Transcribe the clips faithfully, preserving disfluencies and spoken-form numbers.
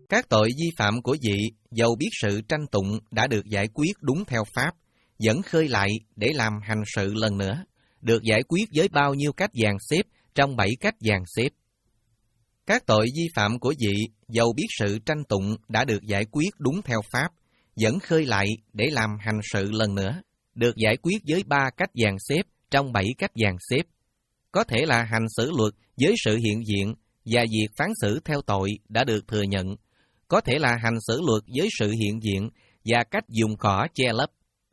Các tội vi phạm của vị, dầu biết sự tranh tụng đã được giải quyết đúng theo pháp, vẫn khơi lại để làm hành sự lần nữa, được giải quyết với bao nhiêu cách dàn xếp trong bảy cách dàn xếp. Các tội vi phạm của vị, dầu biết sự tranh tụng đã được giải quyết đúng theo pháp, vẫn khơi lại để làm hành sự lần nữa, được giải quyết với ba cách dàn xếp trong bảy cách dàn xếp. Có thể là hành xử luật với sự hiện diện và việc phán xử theo tội đã được thừa nhận, có thể là hành xử luật với sự hiện diện và cách dùng cỏ che lấp.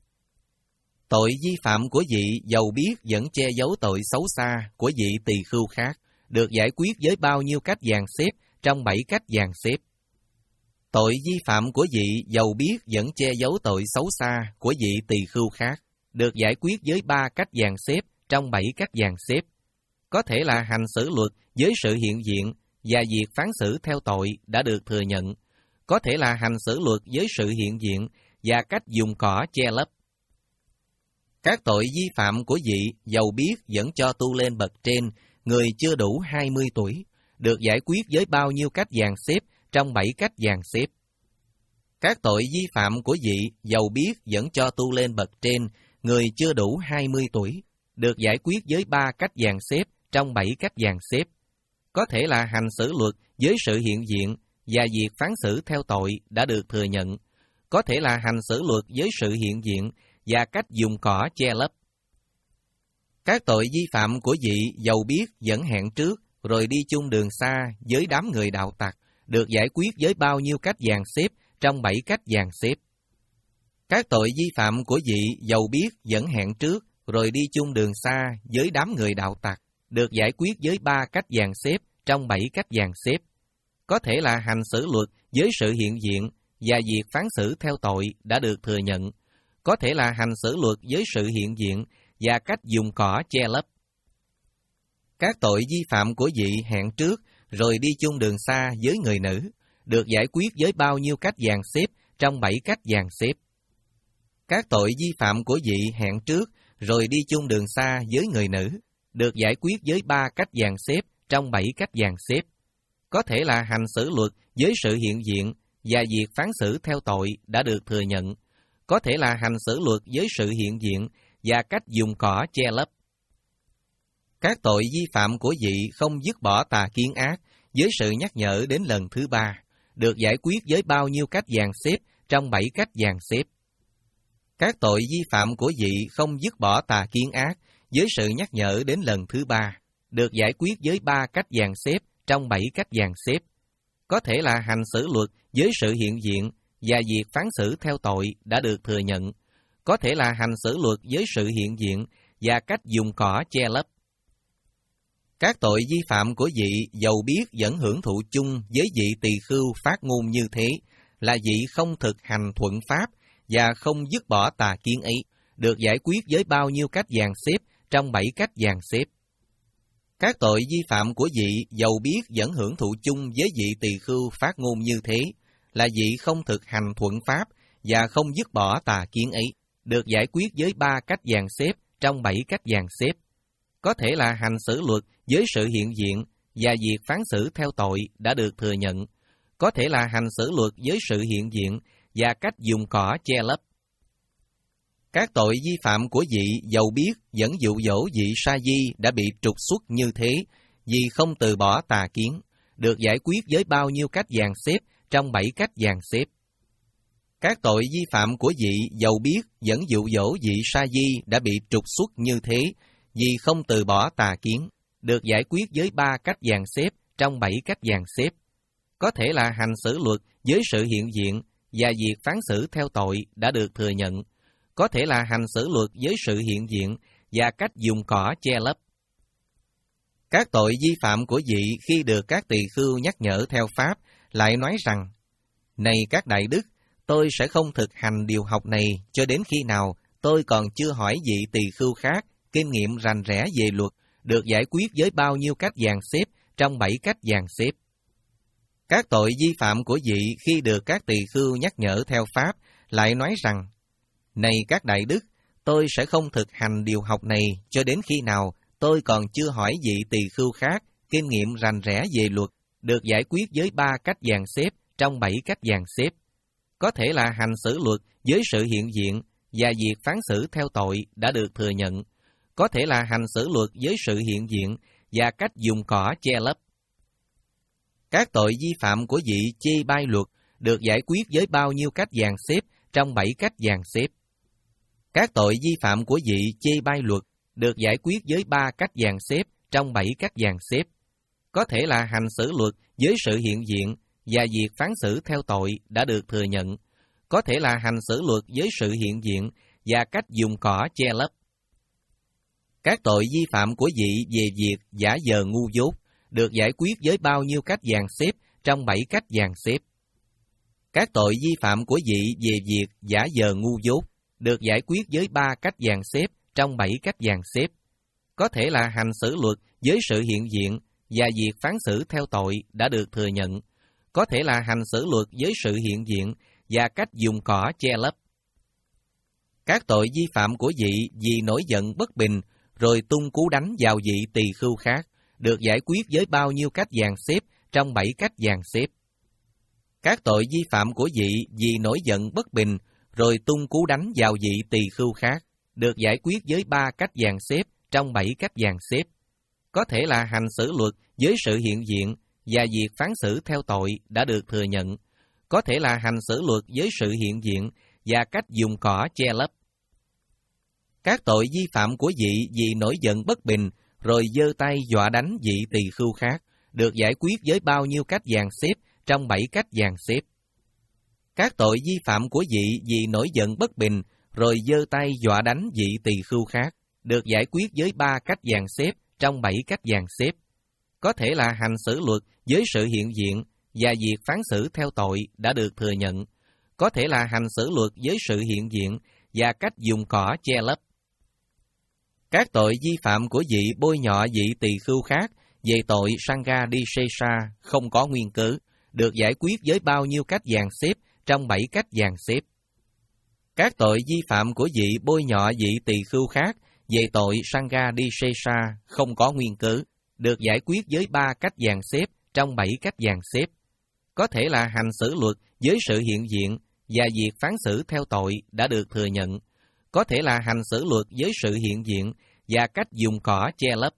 Tội vi phạm của vị dầu biết vẫn che giấu tội xấu xa của vị tỳ khưu khác, được giải quyết với bao nhiêu cách dàn xếp trong bảy cách dàn xếp. Tội vi phạm của vị dầu biết vẫn che giấu tội xấu xa của vị tỳ khưu khác, được giải quyết với ba cách dàn xếp trong bảy cách dàn xếp. Có thể là hành xử luật với sự hiện diện và việc phán xử theo tội đã được thừa nhận, có thể là hành xử luật với sự hiện diện và cách dùng cỏ che lấp. Các tội vi phạm của vị dầu biết vẫn cho tu lên bậc trên, người chưa đủ hai mươi tuổi, được giải quyết với bao nhiêu cách dàn xếp trong bảy cách dàn xếp. Các tội vi phạm của vị dầu biết vẫn cho tu lên bậc trên, người chưa đủ hai mươi tuổi, được giải quyết với ba cách dàn xếp trong bảy cách dàn xếp. Có thể là hành xử luật với sự hiện diện và việc phán xử theo tội đã được thừa nhận, có thể là hành xử luật với sự hiện diện và cách dùng cỏ che lấp. Các tội vi phạm của vị dầu biết vẫn hẹn trước rồi đi chung đường xa với đám người đạo tặc, được giải quyết với bao nhiêu cách dàn xếp trong bảy cách dàn xếp. Các tội vi phạm của vị dầu biết vẫn hẹn trước rồi đi chung đường xa với đám người đạo tặc, được giải quyết với ba cách dàn xếp trong bảy cách dàn xếp. Có thể là hành xử luật với sự hiện diện và việc phán xử theo tội đã được thừa nhận, có thể là hành xử luật với sự hiện diện và cách dùng cỏ che lấp. Các tội vi phạm của vị hẹn trước rồi đi chung đường xa với người nữ, được giải quyết với bao nhiêu cách dàn xếp trong bảy cách dàn xếp. Các tội vi phạm của vị hẹn trước rồi đi chung đường xa với người nữ, được giải quyết với ba cách dàn xếp trong bảy cách dàn xếp. Có thể là hành xử luật với sự hiện diện và việc phán xử theo tội đã được thừa nhận, có thể là hành xử luật với sự hiện diện và cách dùng cỏ che lấp. Các tội vi phạm của vị không dứt bỏ tà kiến ác với sự nhắc nhở đến lần thứ ba, được giải quyết với bao nhiêu cách dàn xếp trong bảy cách dàn xếp. Các tội vi phạm của vị không dứt bỏ tà kiến ác với sự nhắc nhở đến lần thứ ba, được giải quyết với ba cách dàn xếp trong bảy cách dàn xếp. Có thể là hành xử luật với sự hiện diện và việc phán xử theo tội đã được thừa nhận, có thể là hành xử luật với sự hiện diện và cách dùng cỏ che lấp. Các tội vi phạm của vị dầu biết vẫn hưởng thụ chung với vị tỳ khưu phát ngôn như thế, là vị không thực hành thuận pháp và không dứt bỏ tà kiến ấy, được giải quyết với bao nhiêu cách dàn xếp trong bảy cách dàn xếp. Các tội vi phạm của vị dầu biết vẫn hưởng thụ chung với vị tỳ khưu phát ngôn như thế, là vị không thực hành thuận pháp và không dứt bỏ tà kiến ấy, được giải quyết với ba cách dàn xếp trong bảy cách dàn xếp. Có thể là hành xử luật với sự hiện diện và việc phán xử theo tội đã được thừa nhận, có thể là hành xử luật với sự hiện diện và cách dùng cỏ che lấp. Các tội vi phạm của vị dầu biết vẫn dụ dỗ vị sa di đã bị trục xuất như thế, vì không từ bỏ tà kiến, được giải quyết với bao nhiêu cách dàn xếp trong bảy cách dàn xếp. Các tội vi phạm của vị dầu biết vẫn dụ dỗ vị sa di đã bị trục xuất như thế, vì không từ bỏ tà kiến, được giải quyết với ba cách dàn xếp trong bảy cách dàn xếp. Có thể là hành xử luật với sự hiện diện và việc phán xử theo tội đã được thừa nhận, có thể là hành xử luật với sự hiện diện và cách dùng cỏ che lấp. Các tội vi phạm của vị khi được các tỳ khưu nhắc nhở theo pháp, lại nói rằng, này các đại đức, tôi sẽ không thực hành điều học này cho đến khi nào tôi còn chưa hỏi vị tỳ khưu khác kinh nghiệm rành rẽ về luật, được giải quyết với bao nhiêu cách dàn xếp trong bảy cách dàn xếp. Các tội vi phạm của vị khi được các tỳ khưu nhắc nhở theo pháp, lại nói rằng, này các đại đức, tôi sẽ không thực hành điều học này cho đến khi nào tôi còn chưa hỏi vị tỳ khưu khác kinh nghiệm rành rẽ về luật, được giải quyết với ba cách dàn xếp trong bảy cách dàn xếp. Có thể là hành xử luật với sự hiện diện và việc phán xử theo tội đã được thừa nhận. Có thể là hành xử luật với sự hiện diện và cách dùng cỏ che lấp. Các tội vi phạm của vị chê bai luật được giải quyết với bao nhiêu cách dàn xếp trong bảy cách dàn xếp. Các tội vi phạm của vị chê bai luật được giải quyết với ba cách dàn xếp trong bảy cách dàn xếp. Có thể là hành xử luật với sự hiện diện và việc phán xử theo tội đã được thừa nhận. Có thể là hành xử luật với sự hiện diện và cách dùng cỏ che lấp. Các tội vi phạm của vị về việc giả vờ ngu dốt được giải quyết với bao nhiêu cách dàn xếp trong bảy cách dàn xếp. Các tội vi phạm của vị về việc giả vờ ngu dốt được giải quyết với ba cách dàn xếp trong bảy cách dàn xếp. Có thể là hành xử luật với sự hiện diện và việc phán xử theo tội đã được thừa nhận. Có thể là hành xử luật với sự hiện diện và cách dùng cỏ che lấp. Các tội vi phạm của vị vì nổi giận bất bình rồi tung cú đánh vào vị tỳ khưu khác được giải quyết với bao nhiêu cách dàn xếp trong bảy cách dàn xếp. Các tội vi phạm của vị vì nổi giận bất bình rồi tung cú đánh vào vị tỳ khưu khác được giải quyết với ba cách dàn xếp trong bảy cách dàn xếp. Có thể là hành xử luật với sự hiện diện và việc phán xử theo tội đã được thừa nhận. Có thể là hành xử luật với sự hiện diện và cách dùng cỏ che lấp. Các tội vi phạm của vị vì nổi giận bất bình rồi giơ tay dọa đánh vị tỳ khưu khác được giải quyết với bao nhiêu cách dàn xếp trong bảy cách dàn xếp. Các tội vi phạm của vị vì nổi giận bất bình rồi giơ tay dọa đánh vị tỳ khưu khác được giải quyết với ba cách dàn xếp trong bảy cách dàn xếp. Có thể là hành xử luật với sự hiện diện và việc phán xử theo tội đã được thừa nhận. Có thể là hành xử luật với sự hiện diện và cách dùng cỏ che lấp. Các tội vi phạm của vị bôi nhọ vị tỳ khưu khác về tội Sangha Disesa không có nguyên cớ được giải quyết với bao nhiêu cách dàn xếp trong bảy cách dàn xếp. Các tội vi phạm của vị bôi nhọ vị tỳ khưu khác về tội Sangha Disesa không có nguyên cớ được giải quyết với ba cách dàn xếp trong bảy cách dàn xếp. Có thể là hành xử luật với sự hiện diện và việc phán xử theo tội đã được thừa nhận. Có thể là hành xử luật với sự hiện diện và cách dùng cỏ che lấp.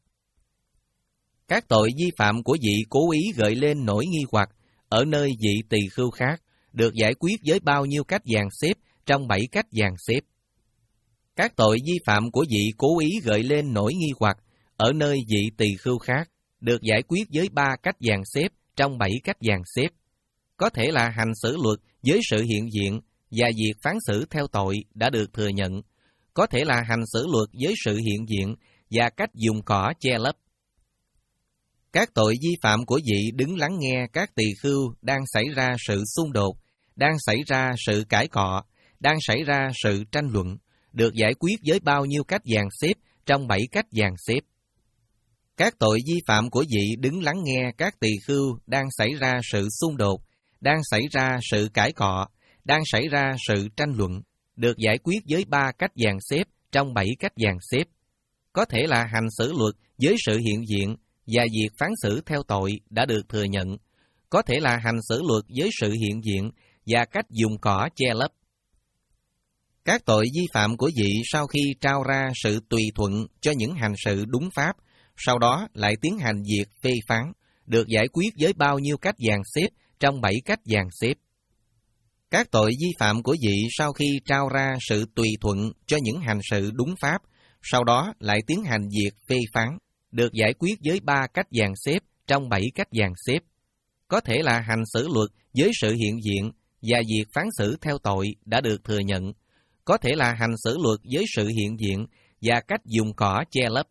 Các tội vi phạm của vị cố ý gợi lên nỗi nghi hoặc ở nơi vị tỳ khưu khác được giải quyết với bao nhiêu cách dàn xếp trong bảy cách dàn xếp. Các tội vi phạm của vị cố ý gợi lên nỗi nghi hoặc ở nơi vị tỳ khưu khác được giải quyết với ba cách dàn xếp trong bảy cách dàn xếp. Có thể là hành xử luật với sự hiện diện và việc phán xử theo tội đã được thừa nhận. Có thể là hành xử luật với sự hiện diện và cách dùng cỏ che lấp. Các tội vi phạm của vị đứng lắng nghe các tỳ khưu đang xảy ra sự xung đột, đang xảy ra sự cãi cọ, đang xảy ra sự tranh luận, được giải quyết với bao nhiêu cách dàn xếp trong bảy cách dàn xếp. Các tội vi phạm của vị đứng lắng nghe các tỳ khưu đang xảy ra sự xung đột, đang xảy ra sự cãi cọ, đang xảy ra sự tranh luận, được giải quyết với ba cách dàn xếp trong bảy cách dàn xếp. Có thể là hành xử luật với sự hiện diện và việc phán xử theo tội đã được thừa nhận. Có thể là hành xử luật với sự hiện diện và cách dùng cỏ che lấp. Các tội vi phạm của vị sau khi trao ra sự tùy thuận cho những hành sự đúng pháp, sau đó lại tiến hành việc phê phán, được giải quyết với bao nhiêu cách dàn xếp trong bảy cách dàn xếp. Các tội vi phạm của vị sau khi trao ra sự tùy thuận cho những hành sự đúng pháp, sau đó lại tiến hành việc phê phán, được giải quyết với ba cách dàn xếp trong bảy cách dàn xếp. Có thể là hành xử luật với sự hiện diện và việc phán xử theo tội đã được thừa nhận. Có thể là hành xử luật với sự hiện diện và cách dùng cỏ che lấp.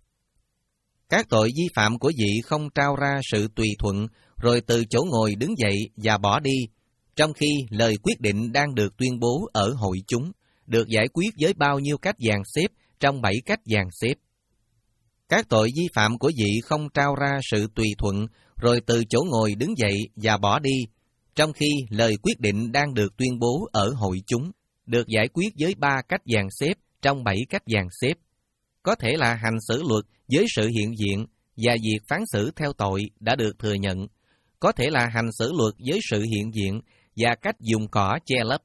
Các tội vi phạm của vị không trao ra sự tùy thuận rồi từ chỗ ngồi đứng dậy và bỏ đi, trong khi lời quyết định đang được tuyên bố ở hội chúng, được giải quyết với bao nhiêu cách dàn xếp trong bảy cách dàn xếp. Các tội vi phạm của vị không trao ra sự tùy thuận rồi từ chỗ ngồi đứng dậy và bỏ đi, trong khi lời quyết định đang được tuyên bố ở hội chúng, được giải quyết với ba cách dàn xếp trong bảy cách dàn xếp. Có thể là hành xử luật với sự hiện diện và việc phán xử theo tội đã được thừa nhận. có thể là hành xử luật với sự hiện diện và cách dùng cỏ che lấp.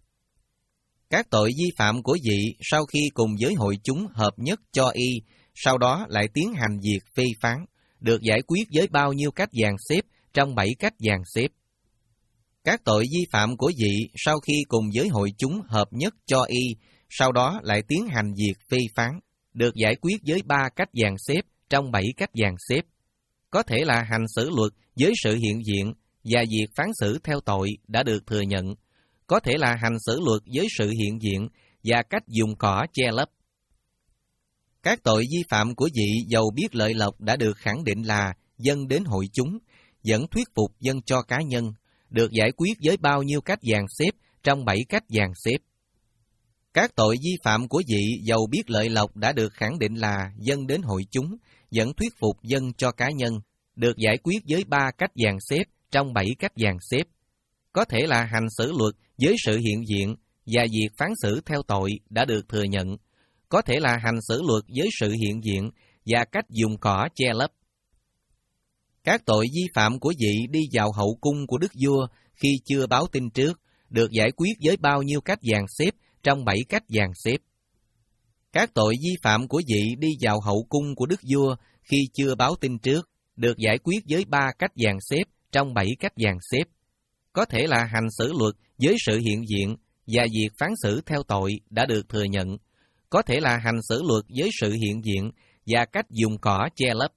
Các tội vi phạm của vị sau khi cùng với hội chúng hợp nhất cho y, sau đó lại tiến hành việc phê phán, được giải quyết với bao nhiêu cách dàn xếp trong bảy cách dàn xếp. Các tội vi phạm của vị sau khi cùng với hội chúng hợp nhất cho y, sau đó lại tiến hành việc phê phán, được giải quyết với ba cách dàn xếp trong bảy cách dàn xếp. Có thể là hành xử luật với sự hiện diện và việc phán xử theo tội đã được thừa nhận. Có thể là hành xử luật với sự hiện diện và cách dùng cỏ che lấp. Các tội vi phạm của vị dầu biết lợi lộc đã được khẳng định là dâng đến hội chúng, vẫn thuyết phục dâng cho cá nhân, được giải quyết với bao nhiêu cách dàn xếp trong bảy cách dàn xếp. Các tội vi phạm của vị dầu biết lợi lộc đã được khẳng định là dâng đến hội chúng, vẫn thuyết phục dâng cho cá nhân, được giải quyết với ba cách dàn xếp trong bảy cách dàn xếp. Có thể là hành xử luật với sự hiện diện và việc phán xử theo tội đã được thừa nhận. Có thể là hành xử luật với sự hiện diện và cách dùng cỏ che lấp. Các tội vi phạm của vị đi vào hậu cung của đức vua khi chưa báo tin trước, được giải quyết với bao nhiêu cách dàn xếp trong bảy cách dàn xếp. Các tội vi phạm của vị đi vào hậu cung của đức vua khi chưa báo tin trước, được giải quyết với ba cách dàn xếp trong bảy cách dàn xếp. Có thể là hành xử luật với sự hiện diện và việc phán xử theo tội đã được thừa nhận. Có thể là hành xử luật với sự hiện diện và cách dùng cỏ che lấp.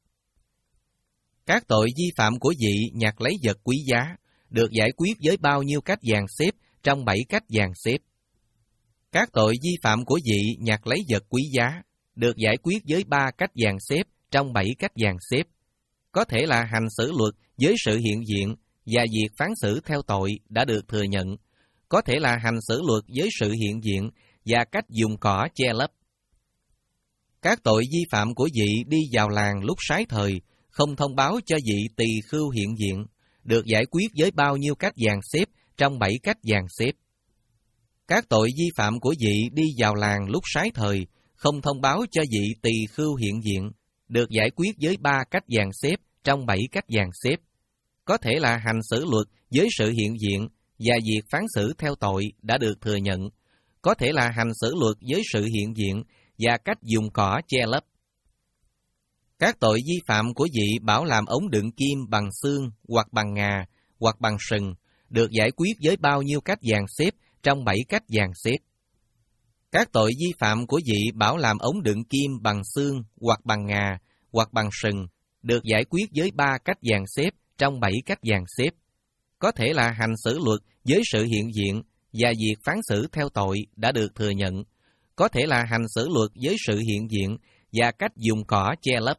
Các tội vi phạm của vị nhặt lấy vật quý giá, được giải quyết với bao nhiêu cách dàn xếp trong bảy cách dàn xếp. Các tội vi phạm của vị nhặt lấy vật quý giá, được giải quyết với ba cách dàn xếp trong bảy cách dàn xếp. Có thể là hành xử luật với sự hiện diện và việc phán xử theo tội đã được thừa nhận. Có thể là hành xử luật với sự hiện diện và cách dùng cỏ che lấp. Các tội vi phạm của vị đi vào làng lúc sái thời, không thông báo cho vị tỳ khưu hiện diện, được giải quyết với bao nhiêu cách dàn xếp trong bảy cách dàn xếp. Các tội vi phạm của vị đi vào làng lúc sái thời, không thông báo cho vị tỳ khưu hiện diện, được giải quyết với ba cách dàn xếp trong bảy cách dàn xếp. Có thể là hành xử luật với sự hiện diện và việc phán xử theo tội đã được thừa nhận. Có thể là hành xử luật với sự hiện diện và cách dùng cỏ che lấp. Các tội vi phạm của vị bảo làm ống đựng kim bằng xương hoặc bằng ngà hoặc bằng sừng, được giải quyết với bao nhiêu cách dàn xếp trong bảy cách dàn xếp. Các tội vi phạm của vị bảo làm ống đựng kim bằng xương hoặc bằng ngà hoặc bằng sừng, được giải quyết với ba cách dàn xếp trong bảy cách dàn xếp. Có thể là hành xử luật với sự hiện diện và việc phán xử theo tội đã được thừa nhận. Có thể là hành xử luật với sự hiện diện và cách dùng cỏ che lấp.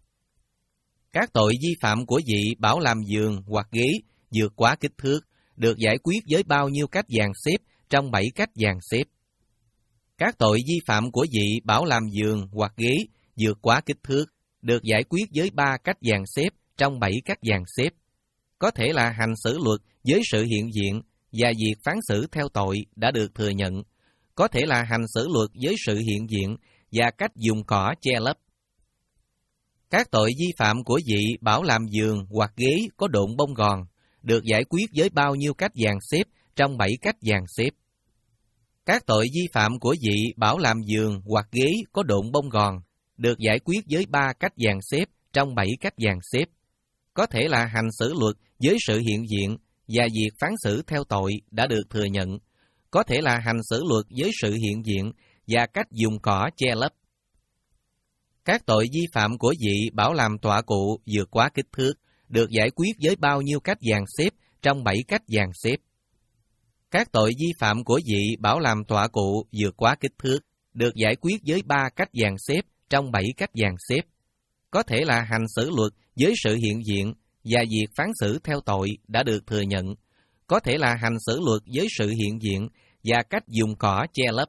Các tội vi phạm của vị bảo làm giường hoặc ghế vượt quá kích thước, được giải quyết với bao nhiêu cách dàn xếp trong bảy cách dàn xếp. Các tội vi phạm của vị bảo làm giường hoặc ghế vượt quá kích thước, được giải quyết với ba cách dàn xếp trong bảy cách dàn xếp. Có thể là hành xử luật với sự hiện diện và việc phán xử theo tội đã được thừa nhận. Có thể là hành xử luật với sự hiện diện và cách dùng cỏ che lấp. Các tội vi phạm của vị bảo làm giường hoặc ghế có độn bông gòn, được giải quyết với bao nhiêu cách dàn xếp trong bảy cách dàn xếp. Các tội vi phạm của vị bảo làm giường hoặc ghế có độn bông gòn, được giải quyết với ba cách dàn xếp trong bảy cách dàn xếp. Có thể là hành xử luật với sự hiện diện và việc phán xử theo tội đã được thừa nhận. Có thể là hành xử luật với sự hiện diện và cách dùng cỏ che lấp. Các tội vi phạm của vị bảo làm tọa cụ vượt quá kích thước, được giải quyết với bao nhiêu cách dàn xếp trong bảy cách dàn xếp. Các tội vi phạm của vị bảo làm tọa cụ vượt quá kích thước, được giải quyết với ba cách dàn xếp trong bảy cách dàn xếp. Có thể là hành xử luật với sự hiện diện và việc phán xử theo tội đã được thừa nhận. Có thể là hành xử luật với sự hiện diện và cách dùng cỏ che lấp.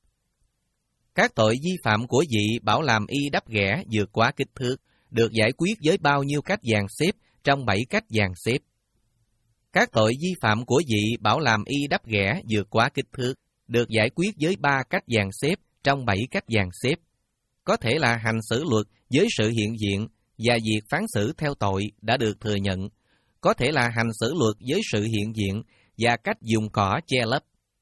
Các tội vi phạm của vị bảo làm y đắp ghẻ vượt quá kích thước, được giải quyết với bao nhiêu cách dàn xếp trong bảy cách dàn xếp. Các tội vi phạm của vị bảo làm y đắp ghẻ vượt quá kích thước, được giải quyết với ba cách dàn xếp trong bảy cách dàn xếp. Có thể là hành xử luật với sự hiện diện và việc phán xử theo tội đã được thừa nhận. có thể là hành xử luật với sự hiện diện và cách dùng cỏ che lấp.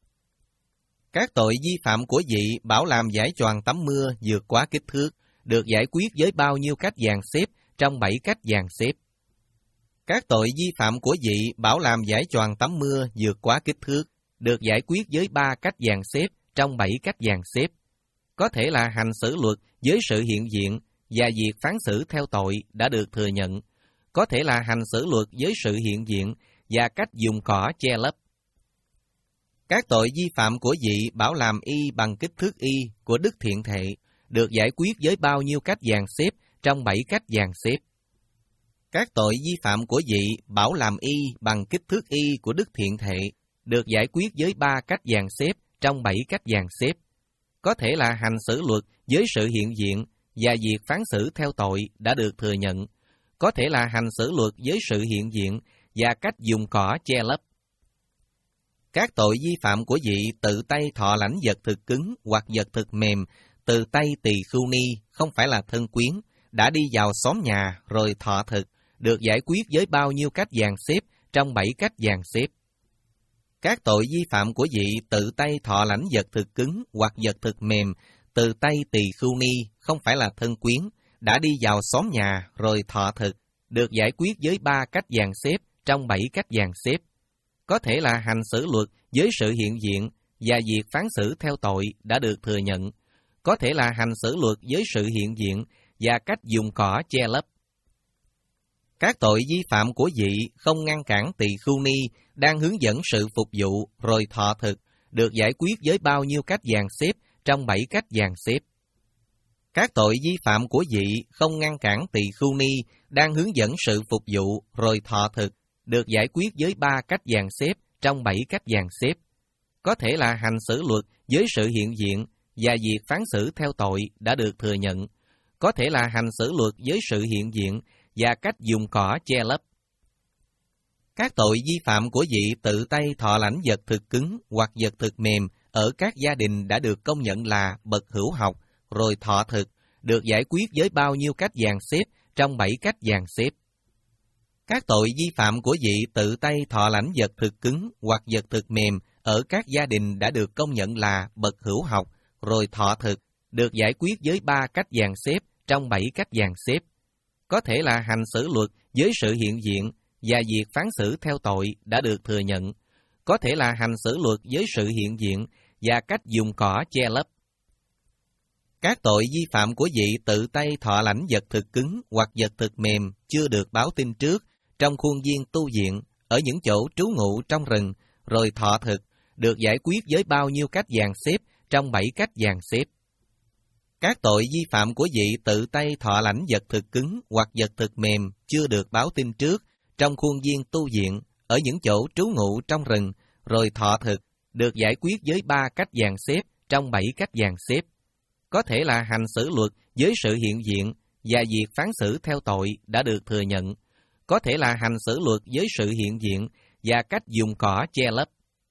Các tội vi phạm của vị bảo làm vải choàng tắm mưa vượt quá kích thước, được giải quyết với bao nhiêu cách dàn xếp trong bảy cách dàn xếp. Các tội vi phạm của vị bảo làm vải choàng tắm mưa vượt quá kích thước, được giải quyết với ba cách dàn xếp trong bảy cách dàn xếp. Có thể là hành xử luật với sự hiện diện và việc phán xử theo tội đã được thừa nhận. Có thể là hành xử luật với sự hiện diện và cách dùng cỏ che lấp. Các tội vi phạm của vị bảo làm y bằng kích thước y của đức thiện thệ, được giải quyết với bao nhiêu cách dàn xếp trong bảy cách dàn xếp. Các tội vi phạm của vị bảo làm y bằng kích thước y của đức thiện thệ, được giải quyết với ba cách dàn xếp trong bảy cách dàn xếp. Có thể là hành xử luật với sự hiện diện và việc phán xử theo tội đã được thừa nhận. Có thể là hành xử luật với sự hiện diện và cách dùng cỏ che lấp. Các tội vi phạm của vị tự tay thọ lãnh vật thực cứng hoặc vật thực mềm từ tay tỳ khưu ni không phải là thân quyến, đã đi vào xóm nhà rồi thọ thực, được giải quyết với bao nhiêu cách dàn xếp trong bảy cách dàn xếp. Các tội vi phạm của vị tự tay thọ lãnh vật thực cứng hoặc vật thực mềm từ tay tỳ khưu ni không phải là thân quyến, đã đi vào xóm nhà rồi thọ thực, được giải quyết với ba cách dàn xếp trong bảy cách dàn xếp. Có thể là hành xử luật với sự hiện diện và việc phán xử theo tội đã được thừa nhận. Có thể là hành xử luật với sự hiện diện và cách dùng cỏ che lấp. Các tội vi phạm của vị không ngăn cản tỳ khưu ni đang hướng dẫn sự phục vụ rồi thọ thực, được giải quyết với bao nhiêu cách dàn xếp trong bảy cách dàn xếp. Các tội vi phạm của vị không ngăn cản tỳ khưu ni đang hướng dẫn sự phục vụ rồi thọ thực, được giải quyết với ba cách dàn xếp trong bảy cách dàn xếp. Có thể là hành xử luật với sự hiện diện và việc phán xử theo tội đã được thừa nhận. Có thể là hành xử luật với sự hiện diện và cách dùng cỏ che lấp. Các tội vi phạm của vị tự tay thọ lãnh vật thực cứng hoặc vật thực mềm ở các gia đình đã được công nhận là bậc hữu học rồi thọ thực, được giải quyết với bao nhiêu cách dàn xếp trong bảy cách dàn xếp. Các tội vi phạm của vị tự tay thọ lãnh vật thực cứng hoặc vật thực mềm ở các gia đình đã được công nhận là bậc hữu học rồi thọ thực, được giải quyết với ba cách dàn xếp trong bảy cách dàn xếp. Có thể là hành xử luật với sự hiện diện và việc phán xử theo tội đã được thừa nhận. Có thể là hành xử luật với sự hiện diện và cách dùng cỏ che lấp. Các tội vi phạm của vị tự tay thọ lãnh vật thực cứng hoặc vật thực mềm chưa được báo tin trước trong khuôn viên tu viện, ở những chỗ trú ngụ trong rừng, rồi thọ thực, được giải quyết với bao nhiêu cách dàn xếp trong bảy cách dàn xếp. Các tội vi phạm của vị tự tay thọ lãnh vật thực cứng hoặc vật thực mềm chưa được báo tin trước trong khuôn viên tu viện, ở những chỗ trú ngụ trong rừng, rồi thọ thực, được giải quyết với ba cách dàn xếp trong bảy cách dàn xếp. Có thể là hành xử luật với sự hiện diện và việc phán xử theo tội đã được thừa nhận. Có thể là hành xử luật với sự hiện diện và cách dùng cỏ che lấp.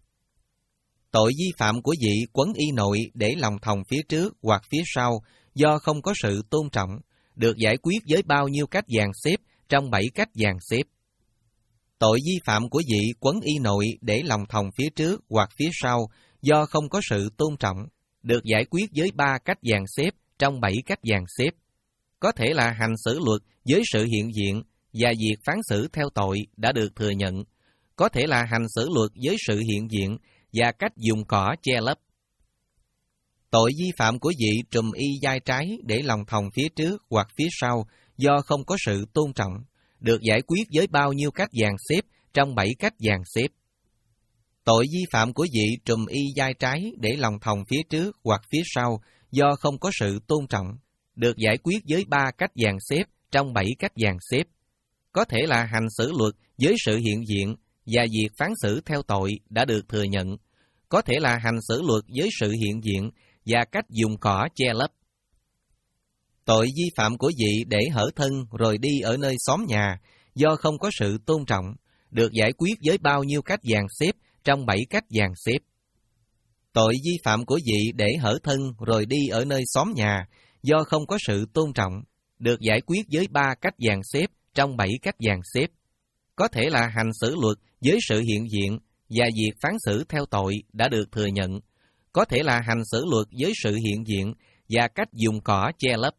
Tội vi phạm của vị quấn y nội để lòng thòng phía trước hoặc phía sau do không có sự tôn trọng, được giải quyết với bao nhiêu cách dàn xếp trong bảy cách dàn xếp. Tội vi phạm của vị quấn y nội để lòng thòng phía trước hoặc phía sau do không có sự tôn trọng, được giải quyết với ba cách dàn xếp trong bảy cách dàn xếp. Có thể là hành xử luật với sự hiện diện và việc phán xử theo tội đã được thừa nhận. Có thể là hành xử luật với sự hiện diện và cách dùng cỏ che lấp. Tội vi phạm của vị trùm y vai trái để lòng thòng phía trước hoặc phía sau do không có sự tôn trọng, được giải quyết với bao nhiêu cách dàn xếp trong bảy cách dàn xếp. Tội vi phạm của vị trùm y vai trái để lòng thòng phía trước hoặc phía sau do không có sự tôn trọng, được giải quyết với ba cách dàn xếp trong bảy cách dàn xếp. Có thể là hành xử luật với sự hiện diện và việc phán xử theo tội đã được thừa nhận. Có thể là hành xử luật với sự hiện diện và cách dùng cỏ che lấp. Tội vi phạm của vị để hở thân rồi đi ở nơi xóm nhà do không có sự tôn trọng, được giải quyết với bao nhiêu cách dàn xếp trong bảy cách dàn xếp. Tội vi phạm của vị để hở thân rồi đi ở nơi xóm nhà do không có sự tôn trọng, được giải quyết với ba cách dàn xếp trong bảy cách dàn xếp. Có thể là hành xử luật với sự hiện diện và việc phán xử theo tội đã được thừa nhận. Có thể là hành xử luật với sự hiện diện và cách dùng cỏ che lấp.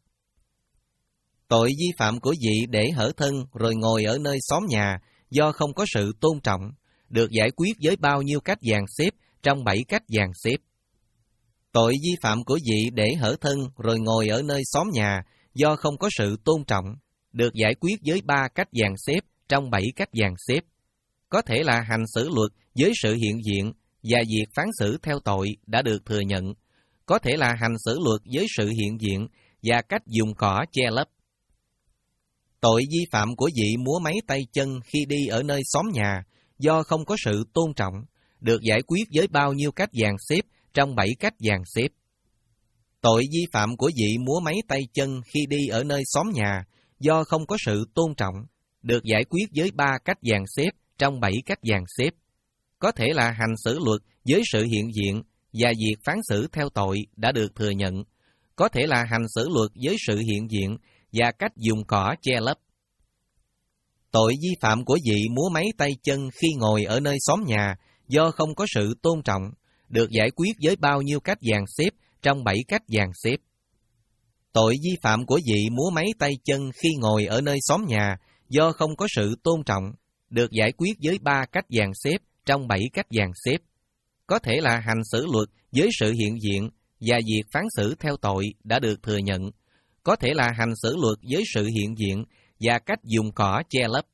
Tội vi phạm của vị để hở thân rồi ngồi ở nơi xóm nhà do không có sự tôn trọng, được giải quyết với bao nhiêu cách dàn xếp trong bảy cách dàn xếp. Tội vi phạm của vị để hở thân rồi ngồi ở nơi xóm nhà do không có sự tôn trọng, được giải quyết với ba cách dàn xếp trong bảy cách dàn xếp. Có thể là hành xử luật với sự hiện diện và việc phán xử theo tội đã được thừa nhận. Có thể là hành xử luật với sự hiện diện và cách dùng cỏ che lấp. Tội vi phạm của vị múa máy tay chân khi đi ở nơi xóm nhà do không có sự tôn trọng, được giải quyết với bao nhiêu cách dàn xếp trong bảy cách dàn xếp. Tội vi phạm của vị múa máy tay chân khi đi ở nơi xóm nhà do không có sự tôn trọng, được giải quyết với ba cách dàn xếp trong bảy cách dàn xếp. Có thể là hành xử luật với sự hiện diện và việc phán xử theo tội đã được thừa nhận. Có thể là hành xử luật với sự hiện diện và cách dùng cỏ che lấp. Tội vi phạm của vị múa máy tay chân khi ngồi ở nơi xóm nhà do không có sự tôn trọng, được giải quyết với bao nhiêu cách dàn xếp trong bảy cách dàn xếp. Tội vi phạm của vị múa máy tay chân khi ngồi ở nơi xóm nhà do không có sự tôn trọng, được giải quyết với ba cách dàn xếp trong bảy cách dàn xếp. Có thể là hành xử luật với sự hiện diện và việc phán xử theo tội đã được thừa nhận. Có thể là hành xử luật với sự hiện diện và cách dùng cỏ che lấp.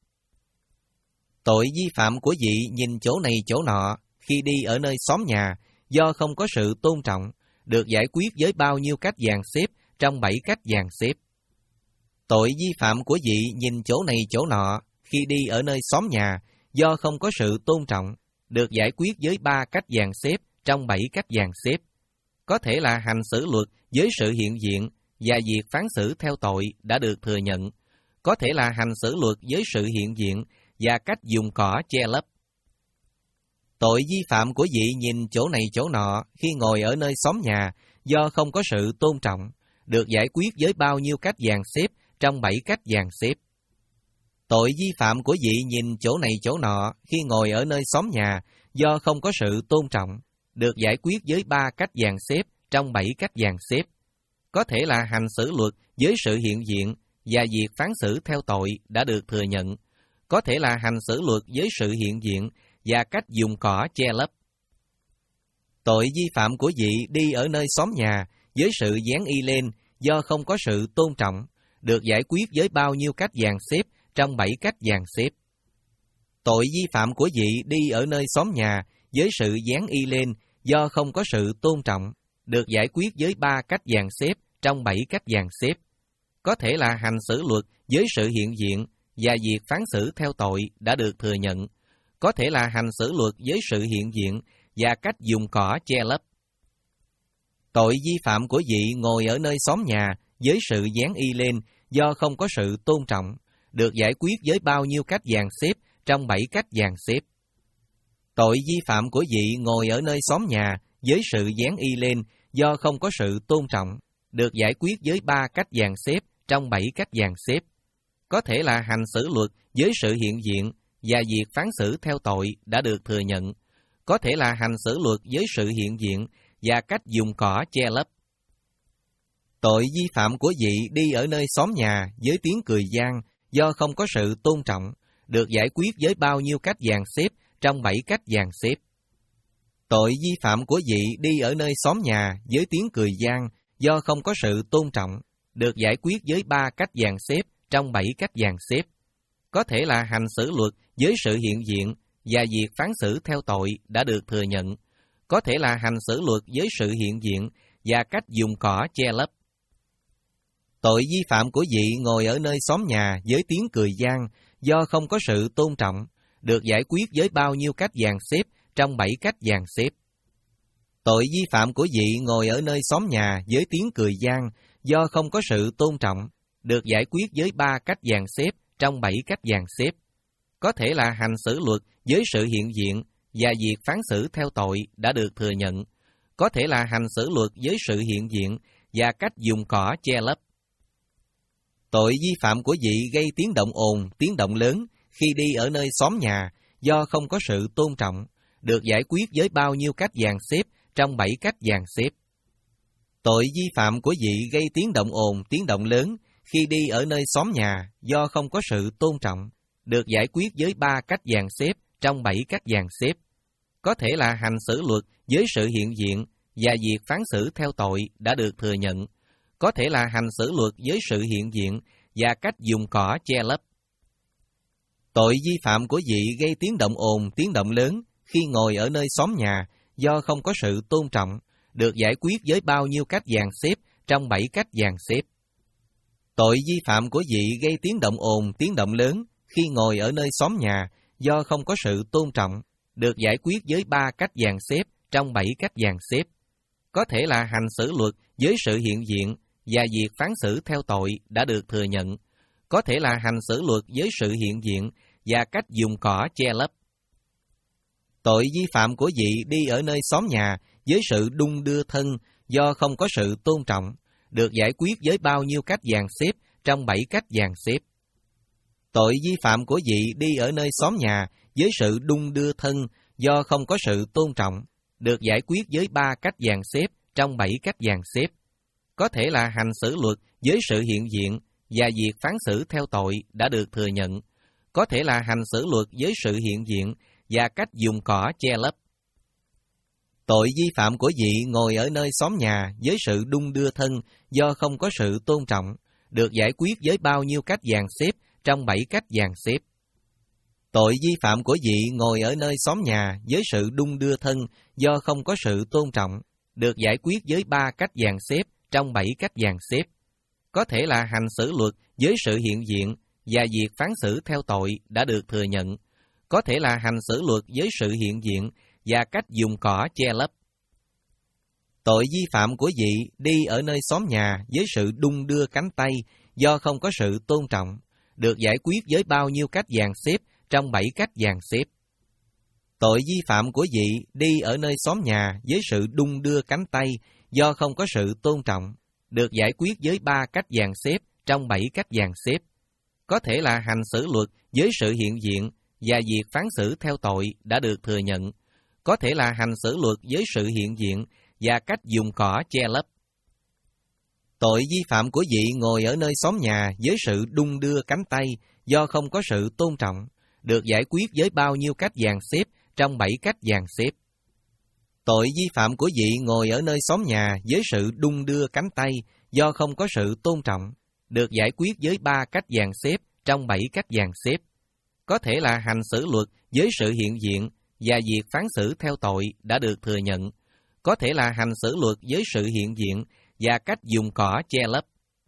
Tội vi phạm của vị nhìn chỗ này chỗ nọ khi đi ở nơi xóm nhà do không có sự tôn trọng, được giải quyết với bao nhiêu cách dàn xếp trong bảy cách dàn xếp. Tội vi phạm của vị nhìn chỗ này chỗ nọ khi đi ở nơi xóm nhà do không có sự tôn trọng, được giải quyết với ba cách dàn xếp trong bảy cách dàn xếp. Có thể là hành xử luật với sự hiện diện và việc phán xử theo tội đã được thừa nhận. Có thể là hành xử luật với sự hiện diện và cách dùng cỏ che lấp. Tội vi phạm của vị nhìn chỗ này chỗ nọ khi ngồi ở nơi xóm nhà do không có sự tôn trọng, được giải quyết với bao nhiêu cách dàn xếp trong bảy cách dàn xếp. Tội vi phạm của vị nhìn chỗ này chỗ nọ khi ngồi ở nơi xóm nhà do không có sự tôn trọng, được giải quyết với ba cách dàn xếp trong bảy cách dàn xếp. Có thể là hành xử luật với sự hiện diện và việc phán xử theo tội đã được thừa nhận. Có thể là hành xử luật với sự hiện diện và cách dùng cỏ che lấp. Tội vi phạm của vị đi ở nơi xóm nhà với sự dán y lên do không có sự tôn trọng, được giải quyết với bao nhiêu cách dàn xếp trong bảy cách dàn xếp. Tội vi phạm của vị đi ở nơi xóm nhà với sự dán y lên do không có sự tôn trọng, được giải quyết với ba cách dàn xếp trong bảy cách dàn xếp. Có thể là hành xử luật với sự hiện diện và việc phán xử theo tội đã được thừa nhận. Có thể là hành xử luật với sự hiện diện và cách dùng cỏ che lấp. Tội vi phạm của vị ngồi ở nơi xóm nhà với sự dán y lên do không có sự tôn trọng, được giải quyết với bao nhiêu cách dàn xếp trong bảy cách dàn xếp. Tội vi phạm của vị ngồi ở nơi xóm nhà với sự dán y lên do không có sự tôn trọng, được giải quyết với ba cách dàn xếp trong bảy cách dàn xếp. Có thể là hành xử luật với sự hiện diện và việc phán xử theo tội đã được thừa nhận. Có thể là hành xử luật với sự hiện diện và cách dùng cỏ che lấp. Tội vi phạm của vị đi ở nơi xóm nhà với tiếng cười vang do không có sự tôn trọng, được giải quyết với bao nhiêu cách dàn xếp trong bảy cách dàn xếp. Tội vi phạm của vị đi ở nơi xóm nhà với tiếng cười vang do không có sự tôn trọng, được giải quyết với ba cách dàn xếp trong bảy cách dàn xếp. Có thể là hành xử luật với sự hiện diện và việc phán xử theo tội đã được thừa nhận. Có thể là hành xử luật với sự hiện diện và cách dùng cỏ che lấp. Tội vi phạm của vị ngồi ở nơi xóm nhà với tiếng cười vang do không có sự tôn trọng, được giải quyết với bao nhiêu cách dàn xếp trong bảy cách dàn xếp. Tội vi phạm của vị ngồi ở nơi xóm nhà với tiếng cười vang do không có sự tôn trọng, được giải quyết với ba cách dàn xếp trong bảy cách dàn xếp. Có thể là hành xử luật với sự hiện diện và việc phán xử theo tội đã được thừa nhận. Có thể là hành xử luật với sự hiện diện và cách dùng cỏ che lấp. Tội vi phạm của vị gây tiếng động ồn, tiếng động lớn khi đi ở nơi xóm nhà do không có sự tôn trọng, được giải quyết với bao nhiêu cách dàn xếp trong bảy cách dàn xếp. Tội vi phạm của vị gây tiếng động ồn, tiếng động lớn khi đi ở nơi xóm nhà do không có sự tôn trọng, được giải quyết với ba cách dàn xếp trong bảy cách dàn xếp. Có thể là hành xử luật với sự hiện diện và việc phán xử theo tội đã được thừa nhận. Có thể là hành xử luật với sự hiện diện và cách dùng cỏ che lấp. Tội vi phạm của vị gây tiếng động ồn, tiếng động lớn khi ngồi ở nơi xóm nhà do không có sự tôn trọng, được giải quyết với bao nhiêu cách dàn xếp trong bảy cách dàn xếp. Tội vi phạm của vị gây tiếng động ồn, tiếng động lớn khi ngồi ở nơi xóm nhà do không có sự tôn trọng, được giải quyết với ba cách dàn xếp trong bảy cách dàn xếp. Có thể là hành xử luật với sự hiện diện và việc phán xử theo tội đã được thừa nhận. Có thể là hành xử luật với sự hiện diện và cách dùng cỏ che lấp. Tội vi phạm của vị đi ở nơi xóm nhà với sự đung đưa thân do không có sự tôn trọng, được giải quyết với bao nhiêu cách dàn xếp trong bảy cách dàn xếp. Tội vi phạm của vị đi ở nơi xóm nhà với sự đung đưa thân do không có sự tôn trọng, được giải quyết với ba cách dàn xếp trong bảy cách dàn xếp. Có thể là hành xử luật với sự hiện diện và việc phán xử theo tội đã được thừa nhận. Có thể là hành xử luật với sự hiện diện và cách dùng cỏ che lấp. Tội vi phạm của vị ngồi ở nơi xóm nhà với sự đung đưa thân do không có sự tôn trọng, được giải quyết với bao nhiêu cách dàn xếp trong bảy cách dàn xếp. Tội vi phạm của vị ngồi ở nơi xóm nhà với sự đung đưa thân do không có sự tôn trọng, được giải quyết với ba cách dàn xếp trong bảy cách dàn xếp. Có thể là hành xử luật với sự hiện diện và việc phán xử theo tội đã được thừa nhận. Có thể là hành xử luật với sự hiện diện và cách dùng cỏ che lấp. Tội vi phạm của vị đi ở nơi xóm nhà với sự đung đưa cánh tay do không có sự tôn trọng, được giải quyết với bao nhiêu cách dàn xếp trong bảy cách dàn xếp. Tội vi phạm của vị đi ở nơi xóm nhà với sự đung đưa cánh tay do không có sự tôn trọng, được giải quyết với ba cách dàn xếp trong bảy cách dàn xếp. Có thể là hành xử luật với sự hiện diện và việc phán xử theo tội đã được thừa nhận. Có thể là hành xử luật với sự hiện diện và cách dùng cỏ che lấp. Tội vi phạm của vị ngồi ở nơi xóm nhà với sự đung đưa cánh tay do không có sự tôn trọng, được giải quyết với bao nhiêu cách dàn xếp trong bảy cách dàn xếp. Tội vi phạm của vị ngồi ở nơi xóm nhà với sự đung đưa cánh tay do không có sự tôn trọng, được giải quyết với ba cách dàn xếp trong bảy cách dàn xếp. Có thể là hành xử luật với sự hiện diện và việc phán xử theo tội đã được thừa nhận. Có thể là hành xử luật với sự hiện diện và cách dùng cỏ che lấp.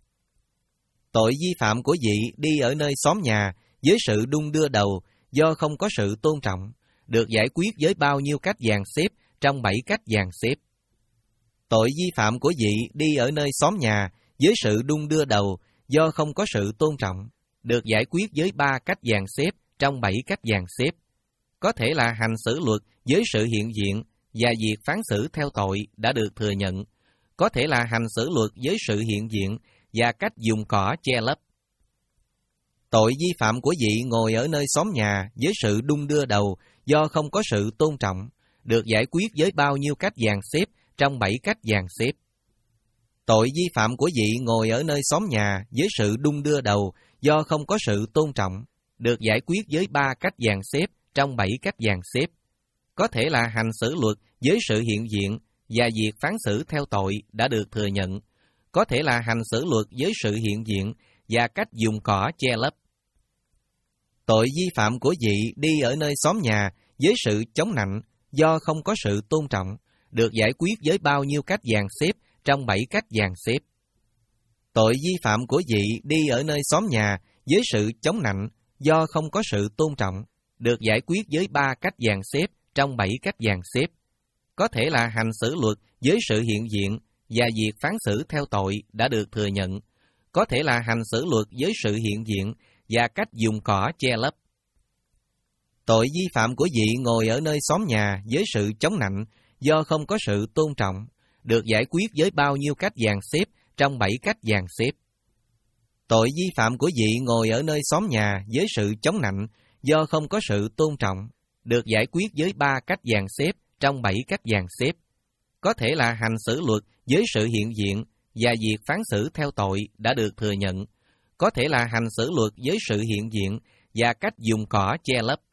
Tội vi phạm của vị đi ở nơi xóm nhà với sự đung đưa đầu do không có sự tôn trọng, được giải quyết với bao nhiêu cách dàn xếp trong bảy cách dàn xếp. Tội vi phạm của vị đi ở nơi xóm nhà với sự đung đưa đầu do không có sự tôn trọng, được giải quyết với ba cách dàn xếp trong bảy cách dàn xếp. Có thể là hành xử luật với sự hiện diện và việc phán xử theo tội đã được thừa nhận. Có thể là hành xử luật với sự hiện diện và cách dùng cỏ che lấp. Tội vi phạm của vị ngồi ở nơi xóm nhà với sự đung đưa đầu do không có sự tôn trọng, được giải quyết với bao nhiêu cách dàn xếp trong bảy cách dàn xếp. Tội vi phạm của vị ngồi ở nơi xóm nhà với sự đung đưa đầu do không có sự tôn trọng, được giải quyết với ba cách dàn xếp trong bảy cách dàn xếp. Có thể là hành xử luật với sự hiện diện và việc phán xử theo tội đã được thừa nhận. Có thể là hành xử luật với sự hiện diện và cách dùng cỏ che lấp. Tội vi phạm của vị đi ở nơi xóm nhà với sự chống nạnh do không có sự tôn trọng, được giải quyết với bao nhiêu cách dàn xếp trong bảy cách dàn xếp. Tội vi phạm của vị đi ở nơi xóm nhà với sự chống nạnh do không có sự tôn trọng, được giải quyết với ba cách dàn xếp trong bảy cách dàn xếp. Có thể là hành xử luật với sự hiện diện và việc phán xử theo tội đã được thừa nhận. Có thể là hành xử luật với sự hiện diện và cách dùng cỏ che lấp. Tội vi phạm của vị ngồi ở nơi xóm nhà với sự chống nạnh do không có sự tôn trọng, được giải quyết với bao nhiêu cách dàn xếp trong bảy cách dàn xếp. Tội vi phạm của vị ngồi ở nơi xóm nhà với sự chống nạnh do không có sự tôn trọng, được giải quyết với ba cách dàn xếp trong bảy cách dàn xếp. Có thể là hành xử luật với sự hiện diện và việc phán xử theo tội đã được thừa nhận. Có thể là hành xử luật với sự hiện diện và cách dùng cỏ che lấp.